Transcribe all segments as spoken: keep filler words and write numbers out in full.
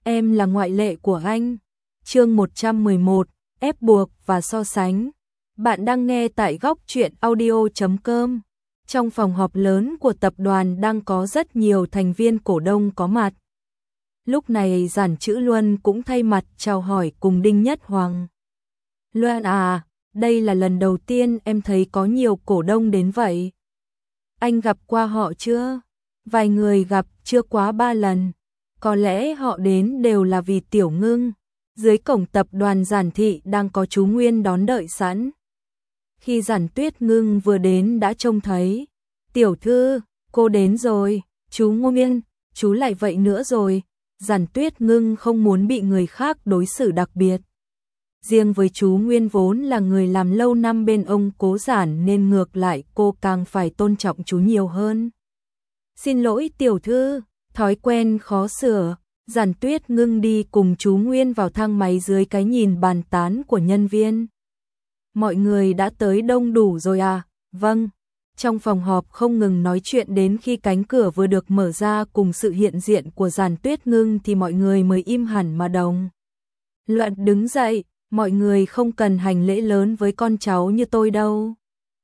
em là ngoại lệ của anh. Chương một trăm mười một, ép buộc và so sánh. Bạn đang nghe tại góc truyện audio chấm com. Trong phòng họp lớn của tập đoàn đang có rất nhiều thành viên cổ đông có mặt. Lúc này Giản Chữ Luân cũng thay mặt chào hỏi cùng Đinh Nhất Hoàng. Luân à, đây là lần đầu tiên em thấy có nhiều cổ đông đến vậy. Anh gặp qua họ chưa? Vài người gặp chưa quá ba lần. Có lẽ họ đến đều là vì Tiểu Ngưng. Dưới cổng tập đoàn Giản thị đang có chú Nguyên đón đợi sẵn. Khi Giản Tuyết Ngưng vừa đến đã trông thấy. Tiểu thư, cô đến rồi. Chú Nguyên, chú lại vậy nữa rồi. Giản Tuyết Ngưng không muốn bị người khác đối xử đặc biệt. Riêng với chú Nguyên vốn là người làm lâu năm bên ông Cố Giản nên ngược lại cô càng phải tôn trọng chú nhiều hơn. Xin lỗi tiểu thư, thói quen khó sửa. Giản Tuyết Ngưng đi cùng chú Nguyên vào thang máy dưới cái nhìn bàn tán của nhân viên. Mọi người đã tới đông đủ rồi à? Vâng. Trong phòng họp không ngừng nói chuyện đến khi cánh cửa vừa được mở ra cùng sự hiện diện của Giản Tuyết Ngưng thì mọi người mới im hẳn mà đồng. Luận đứng dậy, mọi người không cần hành lễ lớn với con cháu như tôi đâu.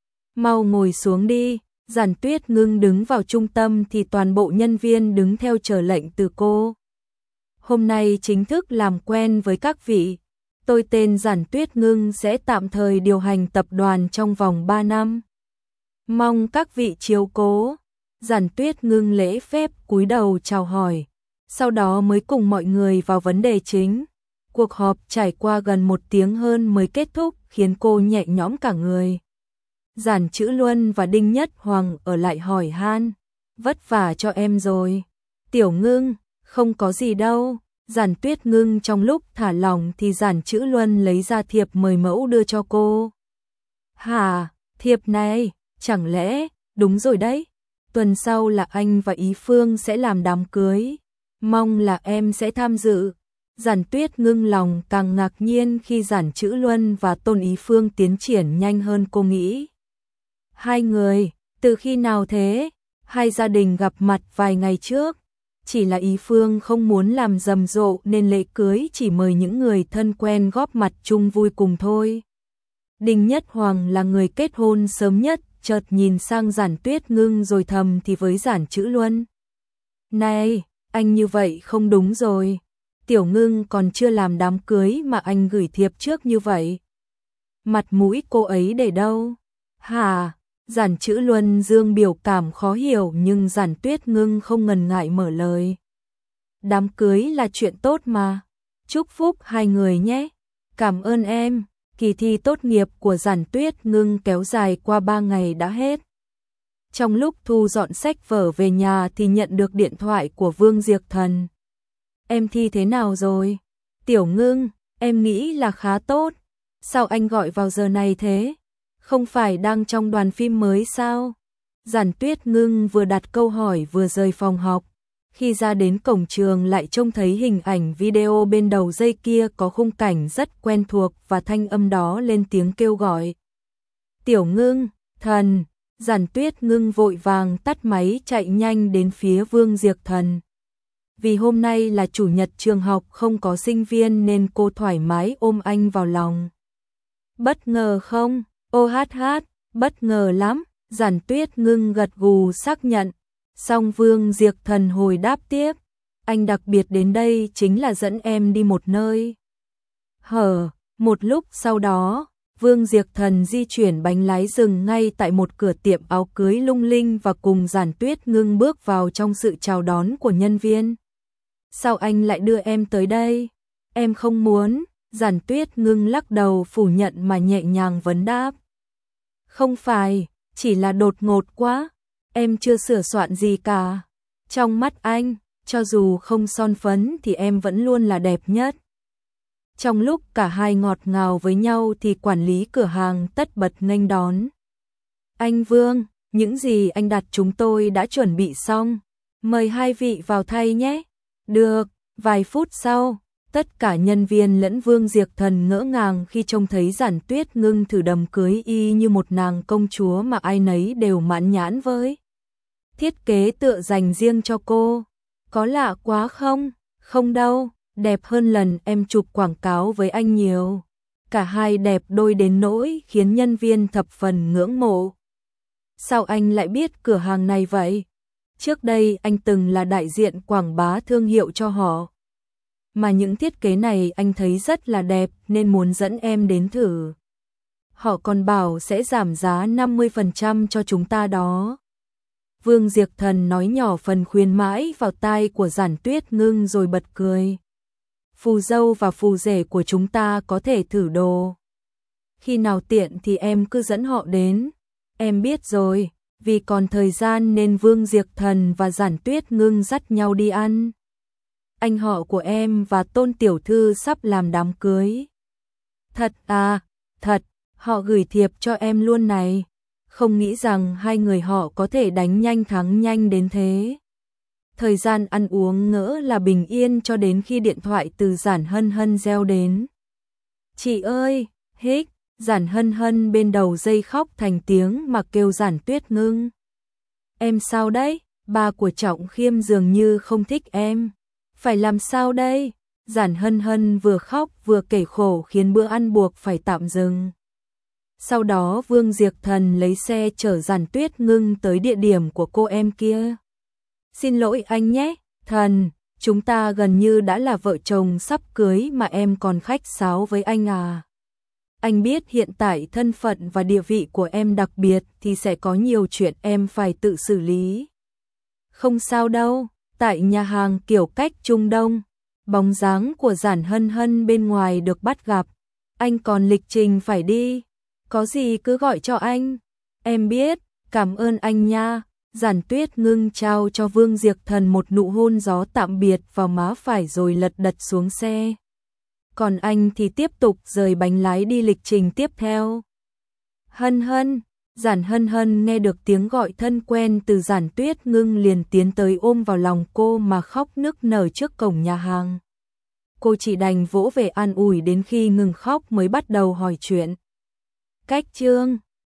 Mau ngồi xuống đi. Giản Tuyết Ngưng đứng vào trung tâm thì toàn bộ nhân viên đứng theo chờ lệnh từ cô. Hôm nay chính thức làm quen với các vị. Tôi tên Giản Tuyết Ngưng sẽ tạm thời điều hành tập đoàn trong vòng ba năm. Mong các vị chiếu cố. Giản Tuyết Ngưng lễ phép cúi đầu chào hỏi. Sau đó mới cùng mọi người vào vấn đề chính. Cuộc họp trải qua gần một tiếng hơn mới kết thúc khiến cô nhẹ nhõm cả người. Giản Chữ Luân và Đinh Nhất Hoàng ở lại hỏi han. Vất vả cho em rồi. Tiểu Ngưng, không có gì đâu. Giản Tuyết Ngưng trong lúc thả lỏng thì Giản Chữ Luân lấy ra thiệp mời mẫu đưa cho cô. Hả, thiệp này, chẳng lẽ, đúng rồi đấy. Tuần sau là anh và Ý Phương sẽ làm đám cưới. Mong là em sẽ tham dự. Giản Tuyết Ngưng lòng càng ngạc nhiên khi Giản Chữ Luân và Tôn Ý Phương tiến triển nhanh hơn cô nghĩ. Hai người, từ khi nào thế? Hai gia đình gặp mặt vài ngày trước. Chỉ là Ý Phương không muốn làm rầm rộ nên lễ cưới chỉ mời những người thân quen góp mặt chung vui cùng thôi. Đinh Nhất Hoàng là người kết hôn sớm nhất, chợt nhìn sang Giản Tuyết Ngưng rồi thầm thì với Giản Chữ Luân. Này, anh như vậy không đúng rồi. Tiểu Ngưng còn chưa làm đám cưới mà anh gửi thiệp trước như vậy. Mặt mũi cô ấy để đâu? Hả? Giản Chữ Luân dương biểu cảm khó hiểu nhưng Giản Tuyết Ngưng không ngần ngại mở lời. Đám cưới là chuyện tốt mà. Chúc phúc hai người nhé. Cảm ơn em. Kỳ thi tốt nghiệp của Giản Tuyết Ngưng kéo dài qua ba ngày đã hết. Trong lúc thu dọn sách vở về nhà thì nhận được điện thoại của Vương Diệp Thần. Em thi thế nào rồi? Tiểu Ngưng, em nghĩ là khá tốt. Sao anh gọi vào giờ này thế? Không phải đang trong đoàn phim mới sao? Giản Tuyết Ngưng vừa đặt câu hỏi vừa rời phòng học. Khi ra đến cổng trường lại trông thấy hình ảnh video bên đầu dây kia có khung cảnh rất quen thuộc và thanh âm đó lên tiếng kêu gọi. Tiểu Ngưng, thần. Giản Tuyết Ngưng vội vàng tắt máy chạy nhanh đến phía Vương Diệp Thần. Vì hôm nay là chủ nhật trường học không có sinh viên nên cô thoải mái ôm anh vào lòng. Bất ngờ không? Ô hát hát, bất ngờ lắm. Giản Tuyết Ngưng gật gù xác nhận. Song Vương Diệp Thần hồi đáp tiếp. Anh đặc biệt đến đây chính là dẫn em đi một nơi. Hở, một lúc sau đó, Vương Diệp Thần di chuyển bánh lái dừng ngay tại một cửa tiệm áo cưới lung linh và cùng Giản Tuyết Ngưng bước vào trong sự chào đón của nhân viên. Sao anh lại đưa em tới đây? Em không muốn. Giản Tuyết Ngưng lắc đầu phủ nhận mà nhẹ nhàng vấn đáp. Không phải, chỉ là đột ngột quá. Em chưa sửa soạn gì cả. Trong mắt anh, cho dù không son phấn thì em vẫn luôn là đẹp nhất. Trong lúc cả hai ngọt ngào với nhau thì quản lý cửa hàng tất bật nghênh đón. Anh Vương, những gì anh đặt chúng tôi đã chuẩn bị xong. Mời hai vị vào thay nhé. Được, vài phút sau, tất cả nhân viên lẫn Vương Diệp Thần ngỡ ngàng khi trông thấy Giản Tuyết Ngưng thử đầm cưới y như một nàng công chúa mà ai nấy đều mãn nhãn với. Thiết kế tựa dành riêng cho cô. Có lạ quá không? Không đâu, đẹp hơn lần em chụp quảng cáo với anh nhiều. Cả hai đẹp đôi đến nỗi khiến nhân viên thập phần ngưỡng mộ. Sao anh lại biết cửa hàng này vậy? Trước đây anh từng là đại diện quảng bá thương hiệu cho họ. Mà những thiết kế này anh thấy rất là đẹp nên muốn dẫn em đến thử. Họ còn bảo sẽ giảm giá năm mươi phần trăm cho chúng ta đó. Vương Diệp Thần nói nhỏ phần khuyến mãi vào tai của Giản Tuyết Ngưng rồi bật cười. Phù dâu và phù rể của chúng ta có thể thử đồ. Khi nào tiện thì em cứ dẫn họ đến. Em biết rồi, vì còn thời gian nên Vương Diệp Thần và Giản Tuyết Ngưng dắt nhau đi ăn. Anh họ của em và Tôn tiểu thư sắp làm đám cưới. Thật à, thật, họ gửi thiệp cho em luôn này. Không nghĩ rằng hai người họ có thể đánh nhanh thắng nhanh đến thế. Thời gian ăn uống ngỡ là bình yên cho đến khi điện thoại từ Giản Hân Hân reo đến. Chị ơi, hích, Giản Hân Hân bên đầu dây khóc thành tiếng mà kêu Giản Tuyết Ngưng. Em sao đấy? Ba của Trọng Khiêm dường như không thích em. Phải làm sao đây? Giản Hân Hân vừa khóc vừa kể khổ khiến bữa ăn buộc phải tạm dừng. Sau đó Vương Diệp Thần lấy xe chở Giản Tuyết Ngưng tới địa điểm của cô em kia. Xin lỗi anh nhé, Thần, chúng ta gần như đã là vợ chồng sắp cưới mà em còn khách sáo với anh à. Anh biết hiện tại thân phận và địa vị của em đặc biệt thì sẽ có nhiều chuyện em phải tự xử lý. Không sao đâu, tại nhà hàng kiểu cách Trung Đông, bóng dáng của Giản Hân Hân bên ngoài được bắt gặp. Anh còn lịch trình phải đi, có gì cứ gọi cho anh. Em biết, cảm ơn anh nha. Giản Tuyết Ngưng trao cho Vương Diệp Thần một nụ hôn gió tạm biệt vào má phải rồi lật đật xuống xe. Còn anh thì tiếp tục rời bánh lái đi lịch trình tiếp theo. Hân Hân, Giản Hân Hân nghe được tiếng gọi thân quen từ Giản Tuyết Ngưng liền tiến tới ôm vào lòng cô mà khóc nức nở trước cổng nhà hàng. Cô chỉ đành vỗ về an ủi đến khi ngừng khóc mới bắt đầu hỏi chuyện. Cách Trương